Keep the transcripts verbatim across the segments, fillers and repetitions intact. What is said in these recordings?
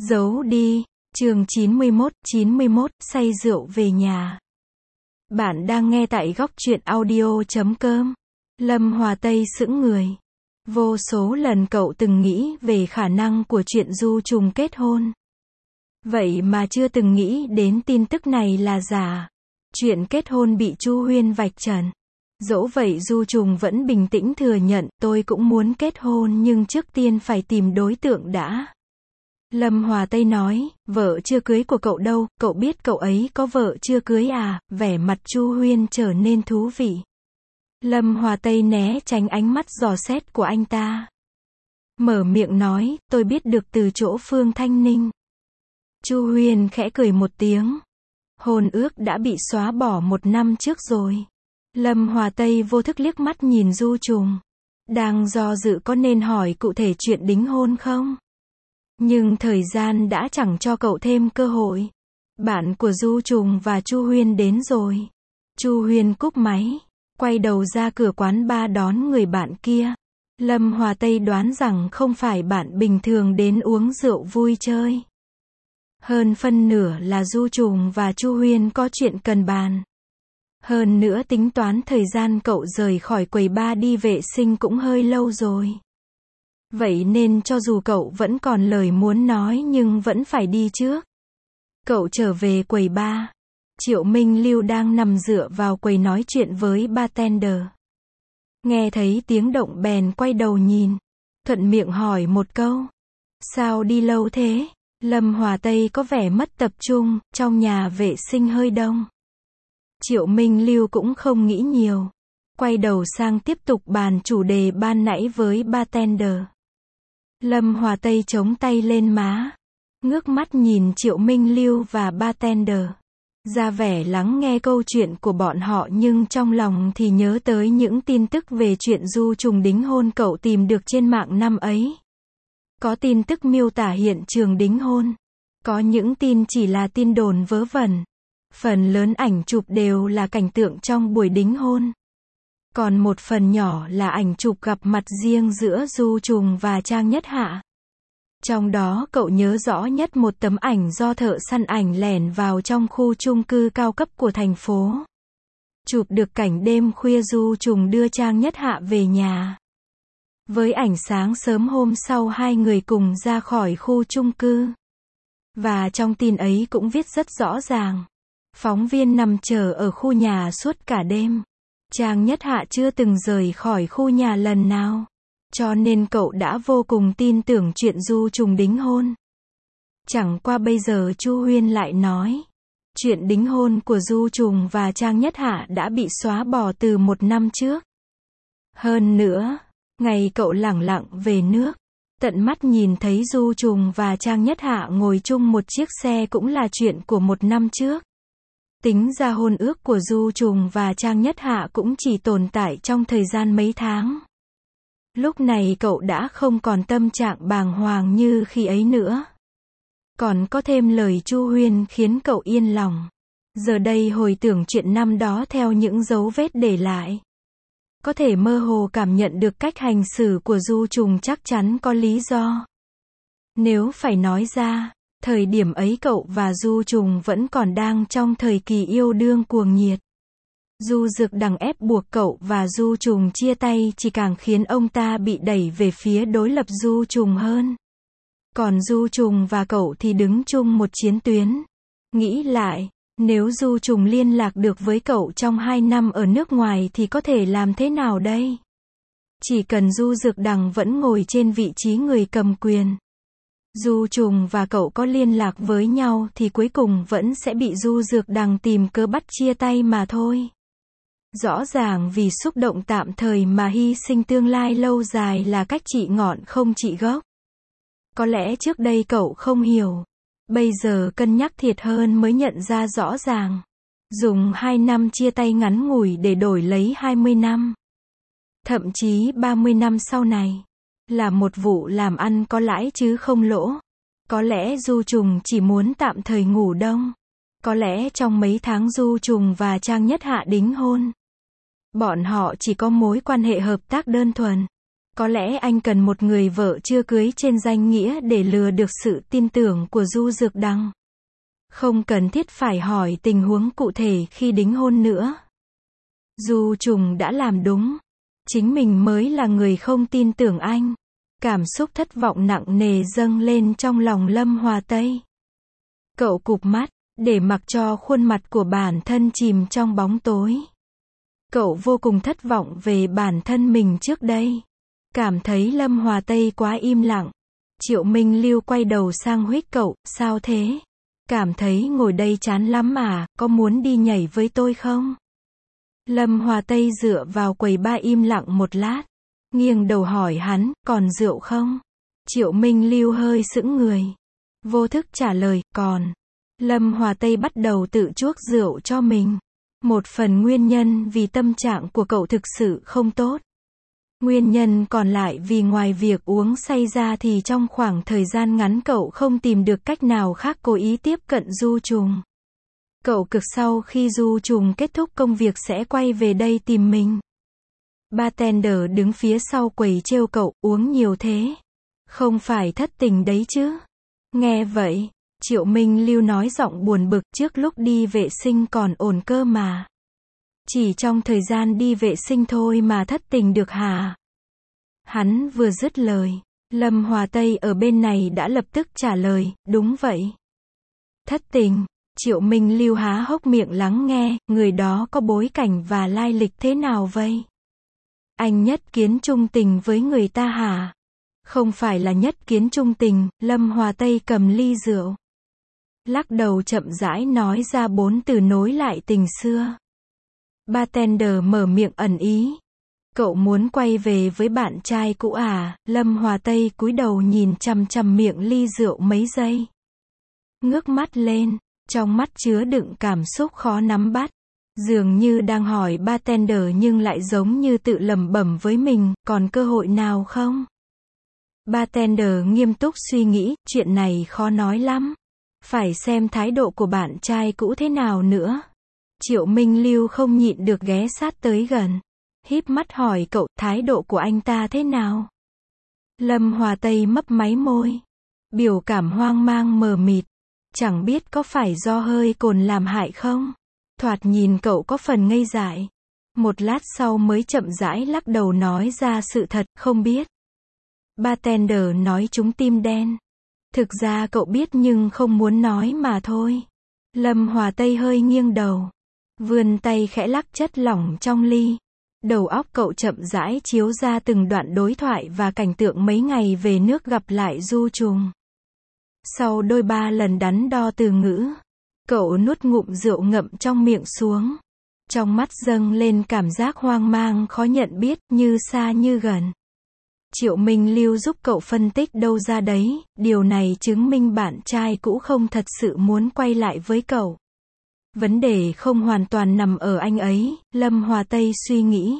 Giấu đi. Chương chín mươi mốt, chín mươi mốt, say rượu về nhà. Bạn đang nghe tại góc truyện audio chấm com. Lâm Hòa Tây sững người. Vô số lần cậu từng nghĩ về khả năng của chuyện Du Trùng kết hôn. Vậy mà chưa từng nghĩ đến tin tức này là giả. Chuyện kết hôn bị Chu Huyên vạch trần. Dẫu vậy Du Trùng vẫn bình tĩnh thừa nhận, tôi cũng muốn kết hôn nhưng trước tiên phải tìm đối tượng đã. Lâm Hòa Tây nói, vợ chưa cưới của cậu đâu, cậu biết cậu ấy có vợ chưa cưới à? Vẻ mặt Chu Huyên trở nên thú vị. Lâm Hòa Tây né tránh ánh mắt dò xét của anh ta. Mở miệng nói, tôi biết được từ chỗ Phương Thanh Ninh. Chu Huyên khẽ cười một tiếng. Hôn ước đã bị xóa bỏ một năm trước rồi. Lâm Hòa Tây vô thức liếc mắt nhìn Du Trùng. Đang do dự có nên hỏi cụ thể chuyện đính hôn không? Nhưng thời gian đã chẳng cho cậu thêm cơ hội. Bạn của Du Trùng và Chu Huyên đến rồi. Chu Huyên cúp máy, quay đầu ra cửa quán bar đón người bạn kia. Lâm Hòa Tây đoán rằng không phải bạn bình thường đến uống rượu vui chơi. Hơn phân nửa là Du Trùng và Chu Huyên có chuyện cần bàn. Hơn nữa tính toán thời gian cậu rời khỏi quầy bar đi vệ sinh cũng hơi lâu rồi. Vậy nên cho dù cậu vẫn còn lời muốn nói nhưng vẫn phải đi trước. Cậu trở về quầy bar. Triệu Minh Lưu đang nằm dựa vào quầy nói chuyện với bartender. Nghe thấy tiếng động bèn quay đầu nhìn. Thuận miệng hỏi một câu. Sao đi lâu thế? Lâm Hòa Tây có vẻ mất tập trung, trong nhà vệ sinh hơi đông. Triệu Minh Lưu cũng không nghĩ nhiều. Quay đầu sang tiếp tục bàn chủ đề ban nãy với bartender. Lâm Hòa Tây chống tay lên má. Ngước mắt nhìn Triệu Minh Lưu và bartender. Ra vẻ lắng nghe câu chuyện của bọn họ nhưng trong lòng thì nhớ tới những tin tức về chuyện Du Trùng đính hôn cậu tìm được trên mạng năm ấy. Có tin tức miêu tả hiện trường đính hôn. Có những tin chỉ là tin đồn vớ vẩn. Phần lớn ảnh chụp đều là cảnh tượng trong buổi đính hôn. Còn một phần nhỏ là ảnh chụp gặp mặt riêng giữa Du Trùng và Trang Nhất Hạ. Trong đó cậu nhớ rõ nhất một tấm ảnh do thợ săn ảnh lẻn vào trong khu chung cư cao cấp của thành phố. Chụp được cảnh đêm khuya Du Trùng đưa Trang Nhất Hạ về nhà. Với ảnh sáng sớm hôm sau hai người cùng ra khỏi khu chung cư. Và trong tin ấy cũng viết rất rõ ràng. Phóng viên nằm chờ ở khu nhà suốt cả đêm. Trang Nhất Hạ chưa từng rời khỏi khu nhà lần nào. Cho nên cậu đã vô cùng tin tưởng chuyện Du Trùng đính hôn. Chẳng qua bây giờ Chu Huyên lại nói. Chuyện đính hôn của Du Trùng và Trang Nhất Hạ đã bị xóa bỏ từ một năm trước. Hơn nữa, ngày cậu lẳng lặng về nước, tận mắt nhìn thấy Du Trùng và Trang Nhất Hạ ngồi chung một chiếc xe cũng là chuyện của một năm trước. Tính ra hôn ước của Du Trùng và Trang Nhất Hạ cũng chỉ tồn tại trong thời gian mấy tháng. Lúc này cậu đã không còn tâm trạng bàng hoàng như khi ấy nữa. Còn có thêm lời Chu Huyên khiến cậu yên lòng. Giờ đây hồi tưởng chuyện năm đó theo những dấu vết để lại. Có thể mơ hồ cảm nhận được cách hành xử của Du Trùng chắc chắn có lý do. Nếu phải nói ra, thời điểm ấy cậu và Du Trùng vẫn còn đang trong thời kỳ yêu đương cuồng nhiệt. Du Dực Đằng ép buộc cậu và Du Trùng chia tay chỉ càng khiến ông ta bị đẩy về phía đối lập Du Trùng hơn. Còn Du Trùng và cậu thì đứng chung một chiến tuyến. Nghĩ lại, nếu Du Trùng liên lạc được với cậu trong hai năm ở nước ngoài thì có thể làm thế nào đây? Chỉ cần Du Dực Đằng vẫn ngồi trên vị trí người cầm quyền. Du Trùng và cậu có liên lạc với nhau thì cuối cùng vẫn sẽ bị Du Dực Đằng tìm cớ bắt chia tay mà thôi. Rõ ràng vì xúc động tạm thời mà hy sinh tương lai lâu dài là cách trị ngọn không trị gốc. Có lẽ trước đây cậu không hiểu. Bây giờ cân nhắc thiệt hơn mới nhận ra rõ ràng. Dùng hai năm chia tay ngắn ngủi để đổi lấy hai mươi năm. Thậm chí ba mươi năm sau này. Là một vụ làm ăn có lãi chứ không lỗ. Có lẽ Du Trùng chỉ muốn tạm thời ngủ đông. Có lẽ trong mấy tháng Du Trùng và Trang Nhất Hạ đính hôn. Bọn họ chỉ có mối quan hệ hợp tác đơn thuần. Có lẽ anh cần một người vợ chưa cưới trên danh nghĩa để lừa được sự tin tưởng của Du Dược Đằng. Không cần thiết phải hỏi tình huống cụ thể khi đính hôn nữa. Du Trùng đã làm đúng. Chính mình mới là người không tin tưởng anh. Cảm xúc thất vọng nặng nề dâng lên trong lòng Lâm Hòa Tây. Cậu cụp mắt, để mặc cho khuôn mặt của bản thân chìm trong bóng tối. Cậu vô cùng thất vọng về bản thân mình trước đây. Cảm thấy Lâm Hòa Tây quá im lặng. Triệu Minh Lưu quay đầu sang huých cậu, sao thế? Cảm thấy ngồi đây chán lắm à, có muốn đi nhảy với tôi không? Lâm Hòa Tây dựa vào quầy ba im lặng một lát. Nghiêng đầu hỏi hắn, còn rượu không? Triệu Minh Lưu hơi sững người. Vô thức trả lời, còn. Lâm Hòa Tây bắt đầu tự chuốc rượu cho mình. Một phần nguyên nhân vì tâm trạng của cậu thực sự không tốt. Nguyên nhân còn lại vì ngoài việc uống say ra thì trong khoảng thời gian ngắn cậu không tìm được cách nào khác cố ý tiếp cận Du Trùng. Cậu cực sau khi Du Trùng kết thúc công việc sẽ quay về đây tìm mình. Bartender đứng phía sau quầy trêu cậu, uống nhiều thế. Không phải thất tình đấy chứ. Nghe vậy, Triệu Minh Lưu nói giọng buồn bực, trước lúc đi vệ sinh còn ổn cơ mà. Chỉ trong thời gian đi vệ sinh thôi mà thất tình được hả? Hắn vừa dứt lời, Lâm Hòa Tây ở bên này đã lập tức trả lời, đúng vậy. Thất tình. Triệu Minh Lưu há hốc miệng lắng nghe, người đó có bối cảnh và lai lịch thế nào vậy? Anh nhất kiến trung tình với người ta hả? Không phải là nhất kiến trung tình. Lâm Hòa Tây cầm ly rượu. Lắc đầu chậm rãi nói ra bốn từ nối lại tình xưa. Bartender mở miệng ẩn ý. Cậu muốn quay về với bạn trai cũ à? Lâm Hòa Tây cúi đầu nhìn chằm chằm miệng ly rượu mấy giây. Ngước mắt lên, trong mắt chứa đựng cảm xúc khó nắm bắt. Dường như đang hỏi bartender nhưng lại giống như tự lẩm bẩm với mình, còn cơ hội nào không? Bartender nghiêm túc suy nghĩ, chuyện này khó nói lắm. Phải xem thái độ của bạn trai cũ thế nào nữa. Triệu Minh Lưu không nhịn được ghé sát tới gần. Híp mắt hỏi cậu, thái độ của anh ta thế nào? Lâm Hòa Tây mấp máy môi. Biểu cảm hoang mang mờ mịt. Chẳng biết có phải do hơi cồn làm hại không? Thoạt nhìn cậu có phần ngây dại. Một lát sau mới chậm rãi lắc đầu nói ra sự thật, không biết. Bartender nói trúng tim đen. Thực ra cậu biết nhưng không muốn nói mà thôi. Lâm Hòa Tây hơi nghiêng đầu. Vươn tay khẽ lắc chất lỏng trong ly. Đầu óc cậu chậm rãi chiếu ra từng đoạn đối thoại và cảnh tượng mấy ngày về nước gặp lại Du Trùng. Sau đôi ba lần đắn đo từ ngữ, cậu nuốt ngụm rượu ngậm trong miệng xuống. Trong mắt dâng lên cảm giác hoang mang khó nhận biết, như xa như gần. Triệu Minh Lưu giúp cậu phân tích đâu ra đấy, điều này chứng minh bạn trai cũ không thật sự muốn quay lại với cậu. Vấn đề không hoàn toàn nằm ở anh ấy, Lâm Hòa Tây suy nghĩ.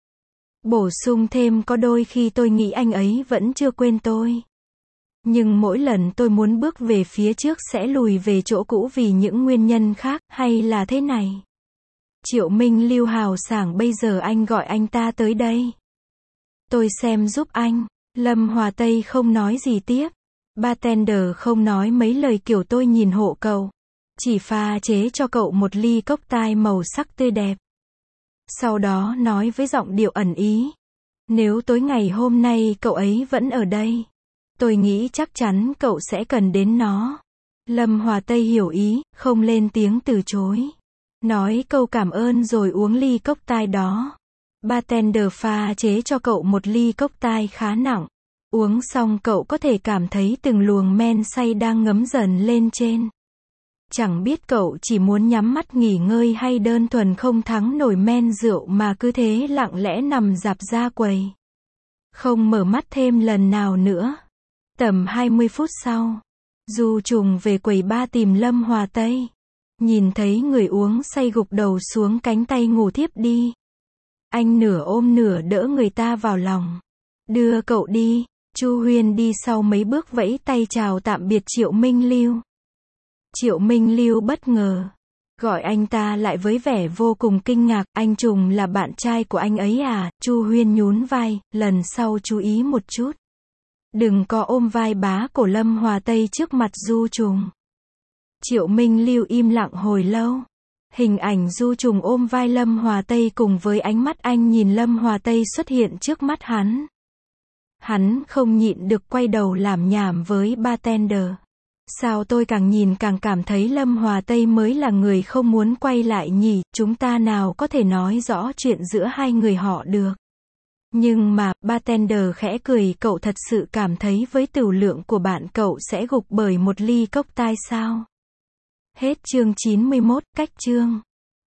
Bổ sung thêm có đôi khi tôi nghĩ anh ấy vẫn chưa quên tôi. Nhưng mỗi lần tôi muốn bước về phía trước sẽ lùi về chỗ cũ vì những nguyên nhân khác, hay là thế này? Triệu Minh Lưu hào sảng, bây giờ anh gọi anh ta tới đây. Tôi xem giúp anh. Lâm Hòa Tây không nói gì tiếp. Bartender không nói mấy lời kiểu tôi nhìn hộ cậu. Chỉ pha chế cho cậu một ly cocktail màu sắc tươi đẹp. Sau đó nói với giọng điệu ẩn ý. Nếu tối ngày hôm nay cậu ấy vẫn ở đây, tôi nghĩ chắc chắn cậu sẽ cần đến nó. Lâm Hòa Tây hiểu ý, không lên tiếng từ chối. Nói câu cảm ơn rồi uống ly cocktail đó. Bartender pha chế cho cậu một ly cocktail khá nặng. Uống xong cậu có thể cảm thấy từng luồng men say đang ngấm dần lên trên. Chẳng biết cậu chỉ muốn nhắm mắt nghỉ ngơi hay đơn thuần không thắng nổi men rượu mà cứ thế lặng lẽ nằm rạp ra quầy. Không mở mắt thêm lần nào nữa. Tầm hai mươi phút sau, Du Trùng về quầy ba tìm Lâm Hòa Tây. Nhìn thấy người uống say gục đầu xuống cánh tay ngủ thiếp đi. Anh nửa ôm nửa đỡ người ta vào lòng. Đưa cậu đi. Chu Huyên đi sau mấy bước vẫy tay chào tạm biệt Triệu Minh Lưu. Triệu Minh Lưu bất ngờ. Gọi anh ta lại với vẻ vô cùng kinh ngạc, anh Trùng là bạn trai của anh ấy à, Chu Huyên nhún vai, lần sau chú ý một chút. Đừng có ôm vai bá cổ Lâm Hòa Tây trước mặt Du Trùng. Triệu Minh Lưu im lặng hồi lâu. Hình ảnh Du Trùng ôm vai Lâm Hòa Tây cùng với ánh mắt anh nhìn Lâm Hòa Tây xuất hiện trước mắt hắn. Hắn không nhịn được quay đầu làm nhảm với bartender. Sao tôi càng nhìn càng cảm thấy Lâm Hòa Tây mới là người không muốn quay lại nhỉ, chúng ta nào có thể nói rõ chuyện giữa hai người họ được. Nhưng mà, bartender khẽ cười, cậu thật sự cảm thấy với tửu lượng của bạn cậu sẽ gục bởi một ly cốc tai sao? Hết chương chín mươi mốt, cách chương.